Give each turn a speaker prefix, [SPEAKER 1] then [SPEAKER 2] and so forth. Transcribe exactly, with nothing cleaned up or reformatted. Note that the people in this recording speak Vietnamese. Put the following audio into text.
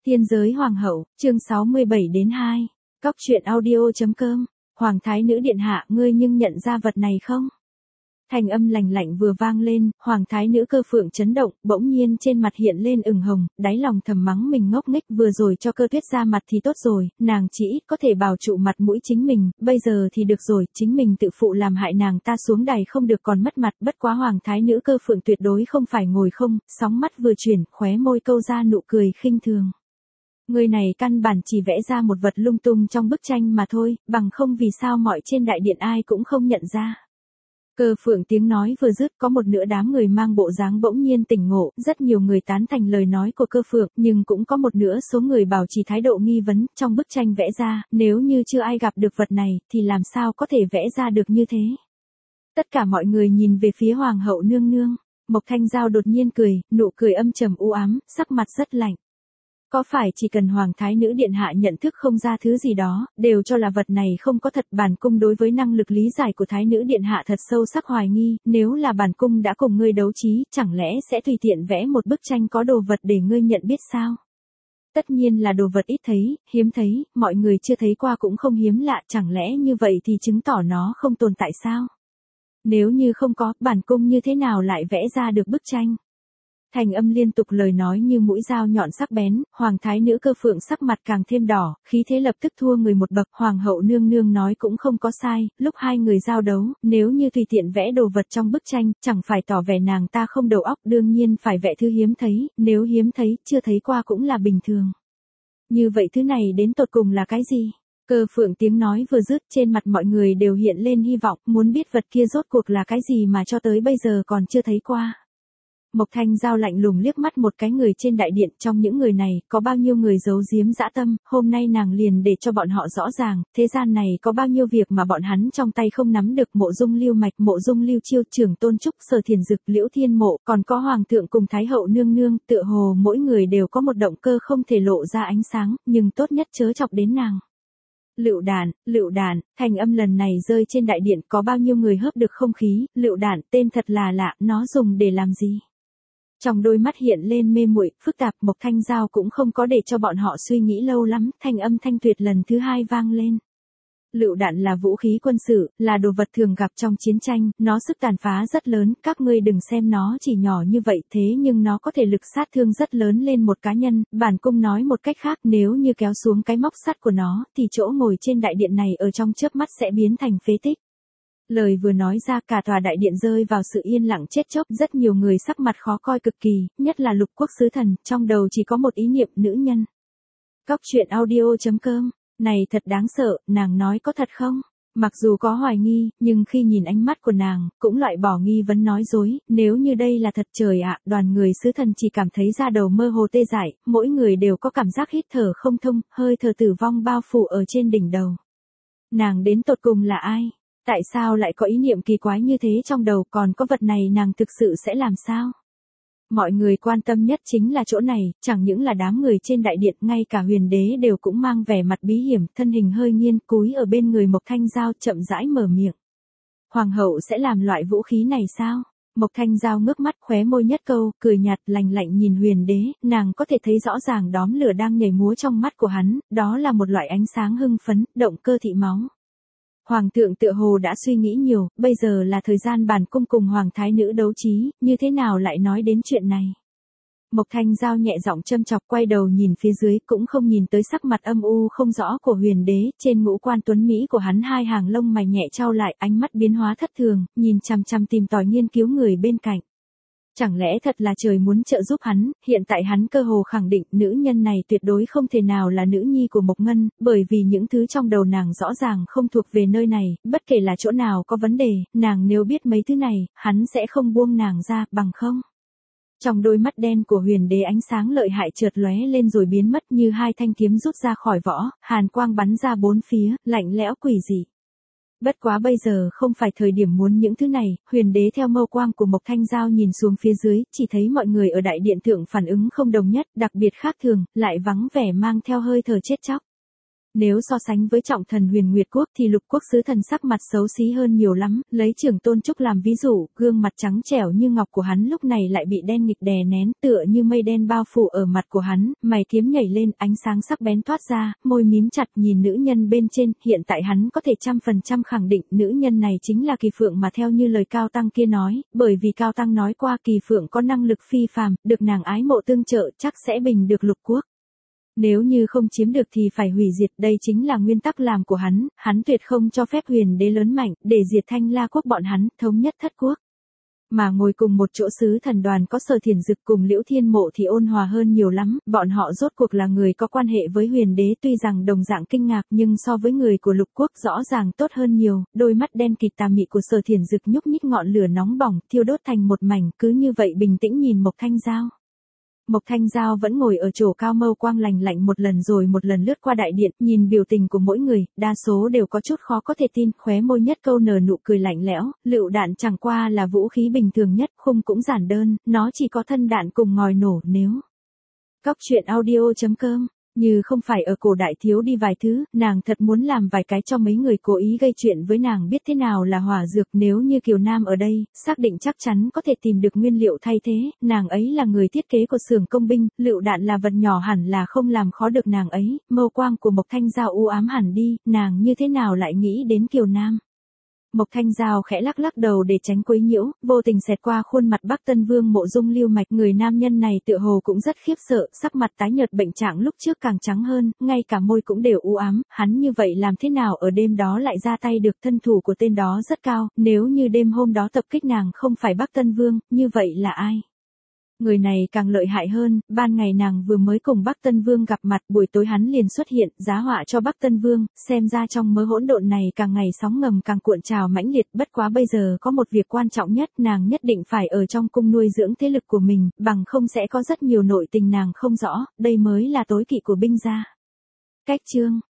[SPEAKER 1] Tiên giới hoàng hậu, chương sáu mươi bảy đến hai. Cóc truyện audio.com. Hoàng thái nữ điện hạ, ngươi nhưng nhận ra vật này không? Thanh âm lạnh lạnh vừa vang lên, hoàng thái nữ Cơ Phượng chấn động, bỗng nhiên trên mặt hiện lên ửng hồng, đáy lòng thầm mắng mình ngốc nghếch, vừa rồi cho Cơ Tuyết ra mặt thì tốt rồi, nàng chỉ ít có thể bảo trụ mặt mũi chính mình, bây giờ thì được rồi, chính mình tự phụ làm hại nàng ta xuống đài không được còn mất mặt, bất quá hoàng thái nữ Cơ Phượng tuyệt đối không phải ngồi không, sóng mắt vừa chuyển, khóe môi câu ra nụ cười khinh thường. Người này căn bản chỉ vẽ ra một vật lung tung trong bức tranh mà thôi, bằng không vì sao mọi trên đại điện ai cũng không nhận ra. Cơ Phượng tiếng nói vừa dứt, có một nửa đám người mang bộ dáng bỗng nhiên tỉnh ngộ, rất nhiều người tán thành lời nói của Cơ Phượng, nhưng cũng có một nửa số người bảo trì thái độ nghi vấn, trong bức tranh vẽ ra, nếu như chưa ai gặp được vật này, thì làm sao có thể vẽ ra được như thế. Tất cả mọi người nhìn về phía hoàng hậu nương nương, Mộc Thanh Giao đột nhiên cười, nụ cười âm trầm u ám, sắc mặt rất lạnh. Có phải chỉ cần hoàng thái nữ điện hạ nhận thức không ra thứ gì đó, đều cho là vật này không có thật, bản cung đối với năng lực lý giải của thái nữ điện hạ thật sâu sắc hoài nghi, nếu là bản cung đã cùng ngươi đấu trí, chẳng lẽ sẽ tùy tiện vẽ một bức tranh có đồ vật để ngươi nhận biết sao? Tất nhiên là đồ vật ít thấy, hiếm thấy, mọi người chưa thấy qua cũng không hiếm lạ, chẳng lẽ như vậy thì chứng tỏ nó không tồn tại sao? Nếu như không có, bản cung như thế nào lại vẽ ra được bức tranh? Thành âm liên tục lời nói như mũi dao nhọn sắc bén, hoàng thái nữ Cơ Phượng sắc mặt càng thêm đỏ, khí thế lập tức thua người một bậc, hoàng hậu nương nương nói cũng không có sai, lúc hai người giao đấu, nếu như tùy tiện vẽ đồ vật trong bức tranh, chẳng phải tỏ vẻ nàng ta không đầu óc, đương nhiên phải vẽ thứ hiếm thấy, nếu hiếm thấy, chưa thấy qua cũng là bình thường. Như vậy thứ này đến tột cùng là cái gì? Cơ Phượng tiếng nói vừa dứt, trên mặt mọi người đều hiện lên hy vọng, muốn biết vật kia rốt cuộc là cái gì mà cho tới bây giờ còn chưa thấy qua. Mộc Thanh Giao lạnh lùng liếc mắt một cái người trên đại điện, trong những người này, có bao nhiêu người giấu giếm dã tâm, hôm nay nàng liền để cho bọn họ rõ ràng, thế gian này có bao nhiêu việc mà bọn hắn trong tay không nắm được, Mộ Dung Lưu Mạch, Mộ Dung Lưu Chiêu, Trưởng Tôn Trúc, Sở Thiền Dực, Liễu Thiên Mộ, còn có Hoàng thượng cùng Thái hậu nương nương, tựa hồ mỗi người đều có một động cơ không thể lộ ra ánh sáng, nhưng tốt nhất chớ chọc đến nàng. Lựu đạn, lựu đạn, thành âm lần này rơi trên đại điện, có bao nhiêu người hớp được không khí, lựu đạn, tên thật là lạ, nó dùng để làm gì? Trong đôi mắt hiện lên mê muội, phức tạp, Mộc Thanh Giao cũng không có để cho bọn họ suy nghĩ lâu lắm, thanh âm thanh tuyệt lần thứ hai vang lên. Lựu đạn là vũ khí quân sự, là đồ vật thường gặp trong chiến tranh, nó sức tàn phá rất lớn, các ngươi đừng xem nó chỉ nhỏ như vậy, thế nhưng nó có thể lực sát thương rất lớn lên một cá nhân, bản cung nói một cách khác, nếu như kéo xuống cái móc sắt của nó, thì chỗ ngồi trên đại điện này ở trong chớp mắt sẽ biến thành phế tích. Lời vừa nói ra, cả tòa đại điện rơi vào sự yên lặng chết chóc, rất nhiều người sắc mặt khó coi cực kỳ, nhất là Lục Quốc sứ thần, trong đầu chỉ có một ý niệm, nữ nhân. Cóc truyện audio.com, này thật đáng sợ, nàng nói có thật không? Mặc dù có hoài nghi, nhưng khi nhìn ánh mắt của nàng, cũng loại bỏ nghi vấn nói dối, nếu như đây là thật trời ạ, đoàn người sứ thần chỉ cảm thấy da đầu mơ hồ tê dại, mỗi người đều có cảm giác hít thở không thông, hơi thở tử vong bao phủ ở trên đỉnh đầu. Nàng đến tột cùng là ai? Tại sao lại có ý niệm kỳ quái như thế trong đầu, còn có vật này nàng thực sự sẽ làm sao? Mọi người quan tâm nhất chính là chỗ này, chẳng những là đám người trên đại điện, ngay cả huyền đế đều cũng mang vẻ mặt bí hiểm, thân hình hơi nghiêng cúi ở bên người Mộc Thanh Giao, chậm rãi mở miệng. Hoàng hậu sẽ làm loại vũ khí này sao? Mộc Thanh Giao ngước mắt, khóe môi nhất câu, cười nhạt lạnh lạnh nhìn huyền đế, nàng có thể thấy rõ ràng đóm lửa đang nhảy múa trong mắt của hắn, đó là một loại ánh sáng hưng phấn, động cơ thị máu. Hoàng thượng tựa hồ đã suy nghĩ nhiều, bây giờ là thời gian bản cung cùng hoàng thái nữ đấu trí, như thế nào lại nói đến chuyện này. Mộc Thanh Giao nhẹ giọng châm chọc, quay đầu nhìn phía dưới, cũng không nhìn tới sắc mặt âm u không rõ của huyền đế, trên ngũ quan tuấn Mỹ của hắn hai hàng lông mày nhẹ trao lại, ánh mắt biến hóa thất thường, nhìn chằm chằm tìm tòi nghiên cứu người bên cạnh. Chẳng lẽ thật là trời muốn trợ giúp hắn, hiện tại hắn cơ hồ khẳng định nữ nhân này tuyệt đối không thể nào là nữ nhi của Mộc Ngân, bởi vì những thứ trong đầu nàng rõ ràng không thuộc về nơi này, bất kể là chỗ nào có vấn đề, nàng nếu biết mấy thứ này, hắn sẽ không buông nàng ra, bằng không. Trong đôi mắt đen của huyền đế ánh sáng lợi hại chợt lóe lên rồi biến mất như hai thanh kiếm rút ra khỏi vỏ, hàn quang bắn ra bốn phía, lạnh lẽo quỷ dị. Bất quá bây giờ không phải thời điểm muốn những thứ này, huyền đế theo mâu quang của Mộc Thanh Giao nhìn xuống phía dưới, chỉ thấy mọi người ở đại điện thượng phản ứng không đồng nhất, đặc biệt khác thường, lại vắng vẻ mang theo hơi thở chết chóc. Nếu so sánh với trọng thần Huyền Nguyệt Quốc thì Lục Quốc sứ thần sắc mặt xấu xí hơn nhiều lắm, lấy Trưởng Tôn Trúc làm ví dụ, gương mặt trắng trẻo như ngọc của hắn lúc này lại bị đen nghịch đè nén, tựa như mây đen bao phủ ở mặt của hắn, mày kiếm nhảy lên, ánh sáng sắc bén thoát ra, môi mím chặt nhìn nữ nhân bên trên, hiện tại hắn có thể trăm phần trăm khẳng định nữ nhân này chính là Kỳ Phượng mà theo như lời Cao Tăng kia nói, bởi vì Cao Tăng nói qua Kỳ Phượng có năng lực phi phàm, được nàng ái mộ tương trợ chắc sẽ bình được Lục Quốc. Nếu như không chiếm được thì phải hủy diệt, đây chính là nguyên tắc làm của hắn, hắn tuyệt không cho phép Huyền Đế lớn mạnh, để diệt Thanh La Quốc bọn hắn, thống nhất thất quốc. Mà ngồi cùng một chỗ sứ thần đoàn có Sở Thiển Dực cùng Liễu Thiên Mộ thì ôn hòa hơn nhiều lắm, bọn họ rốt cuộc là người có quan hệ với Huyền Đế tuy rằng đồng dạng kinh ngạc nhưng so với người của Lục Quốc rõ ràng tốt hơn nhiều, đôi mắt đen kịt tà mị của Sở Thiển Dực nhúc nhích ngọn lửa nóng bỏng, thiêu đốt thành một mảnh, cứ như vậy bình tĩnh nhìn Mộc Thanh Giao. Mộc Thanh Giao vẫn ngồi ở chỗ cao mâu quang lành lạnh một lần rồi một lần lướt qua đại điện, nhìn biểu tình của mỗi người, đa số đều có chút khó có thể tin, khóe môi nhất câu nở nụ cười lạnh lẽo, lựu đạn chẳng qua là vũ khí bình thường nhất, khung cũng giản đơn, nó chỉ có thân đạn cùng ngòi nổ nếu. Cóc truyện audio chấm com Như không phải ở cổ đại thiếu đi vài thứ, nàng thật muốn làm vài cái cho mấy người cố ý gây chuyện với nàng biết thế nào là hỏa dược, nếu như Kiều Nam ở đây, xác định chắc chắn có thể tìm được nguyên liệu thay thế, nàng ấy là người thiết kế của xưởng công binh, lựu đạn là vật nhỏ hẳn là không làm khó được nàng ấy, mâu quang của Mộc Thanh Giao u ám hẳn đi, nàng như thế nào lại nghĩ đến Kiều Nam. Mộc Thanh Giao khẽ lắc lắc đầu để tránh quấy nhiễu, vô tình xẹt qua khuôn mặt Bắc Tân Vương Mộ Dung Lưu Mạch, người nam nhân này tựa hồ cũng rất khiếp sợ, sắc mặt tái nhợt bệnh trạng lúc trước càng trắng hơn, ngay cả môi cũng đều u ám, hắn như vậy làm thế nào ở đêm đó lại ra tay được, thân thủ của tên đó rất cao, nếu như đêm hôm đó tập kích nàng không phải Bắc Tân Vương, như vậy là ai? Người này càng lợi hại hơn, ban ngày nàng vừa mới cùng Bắc Tân Vương gặp mặt, buổi tối hắn liền xuất hiện, giá họa cho Bắc Tân Vương, xem ra trong mớ hỗn độn này càng ngày sóng ngầm càng cuộn trào mãnh liệt, bất quá bây giờ có một việc quan trọng nhất, nàng nhất định phải ở trong cung nuôi dưỡng thế lực của mình, bằng không sẽ có rất nhiều nội tình nàng không rõ, đây mới là tối kỵ của binh gia. Cách chương